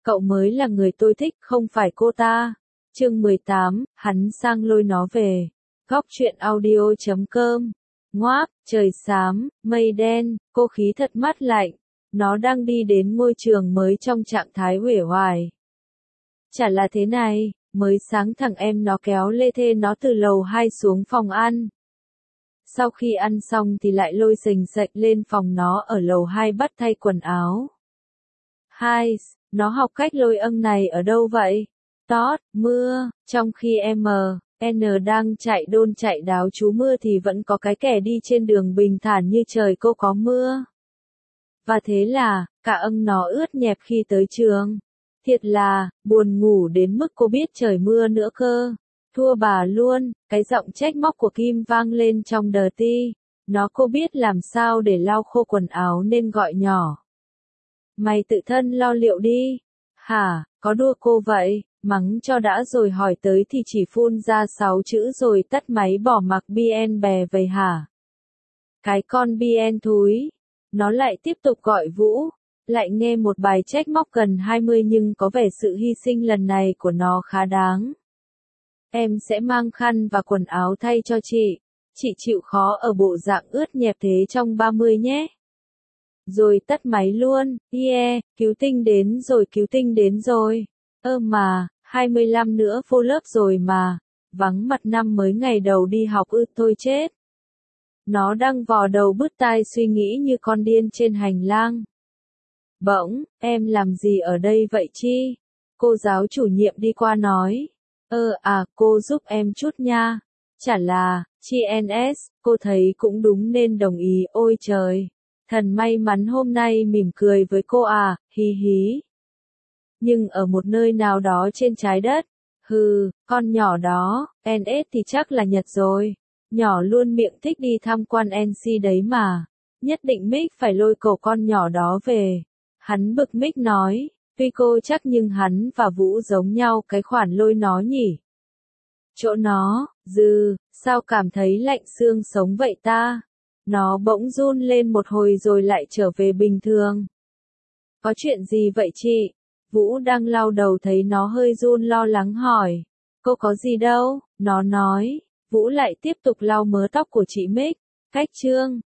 Cậu mới là người tôi thích, không phải cô ta. Chương 18, hắn sang lôi nó về. Góc truyện audio.com. Ngoác, trời xám, mây đen, cô khí thật mát lạnh. Nó đang đi đến ngôi trường mới trong trạng thái uể oải. Chả là thế này, mới sáng thằng em nó kéo lê thê nó từ lầu 2 xuống phòng ăn. Sau khi ăn xong thì lại lôi sềnh sệch lên phòng nó ở lầu 2 bắt thay quần áo. Hai, nó học cách lôi này ở đâu vậy? Tót, mưa, trong khi N đang chạy đôn chạy đáo trú mưa thì vẫn có cái kẻ đi trên đường bình thản như trời cô có mưa. Và thế là, cả nó ướt nhẹp khi tới trường. Thiệt là, buồn ngủ đến mức cô biết trời mưa nữa cơ. Thua bà luôn, cái giọng trách móc của Kim vang lên trong đờ ti. Nó cô biết làm sao để lau khô quần áo nên gọi nhỏ. Mày tự thân lo liệu đi. Hả, có đua cô vậy, mắng cho đã rồi hỏi tới thì chỉ phun ra 6 chữ rồi tắt máy bỏ mặc BN bè về hả? Cái con BN thúi. Nó lại tiếp tục gọi Vũ. Lại nghe một bài trách móc gần 20 nhưng có vẻ sự hy sinh lần này của nó khá đáng. Em sẽ mang khăn và quần áo thay cho chị. Chị chịu khó ở bộ dạng ướt nhẹp thế trong 30 nhé. Rồi tắt máy luôn, cứu tinh đến rồi cứu tinh đến rồi. Mà, 25 nữa vô lớp rồi mà, vắng mặt năm mới ngày đầu đi học thôi chết. Nó đang vò đầu bứt tai suy nghĩ như con điên trên hành lang. Bỗng, em làm gì ở đây vậy chi? Cô giáo chủ nhiệm đi qua nói. Cô giúp em chút nha. Chả là, chị NS, cô thấy cũng đúng nên đồng ý. Ôi trời, thần may mắn hôm nay mỉm cười với cô à, hí hí. Nhưng ở một nơi nào đó trên trái đất, con nhỏ đó, NS thì chắc là Nhật rồi. Nhỏ luôn miệng thích đi tham quan NC đấy mà. Nhất định Mick phải lôi cậu con nhỏ đó về. Hắn bực Mick nói, tuy cô chắc nhưng hắn và Vũ giống nhau cái khoản lôi nó nhỉ. Chỗ nó, sao cảm thấy lạnh xương sống vậy ta? Nó bỗng run lên một hồi rồi lại trở về bình thường. Có chuyện gì vậy chị? Vũ đang lau đầu thấy nó hơi run lo lắng hỏi. Cô có gì đâu, nó nói. Vũ lại tiếp tục lau mớ tóc của chị Mick. Cách chương.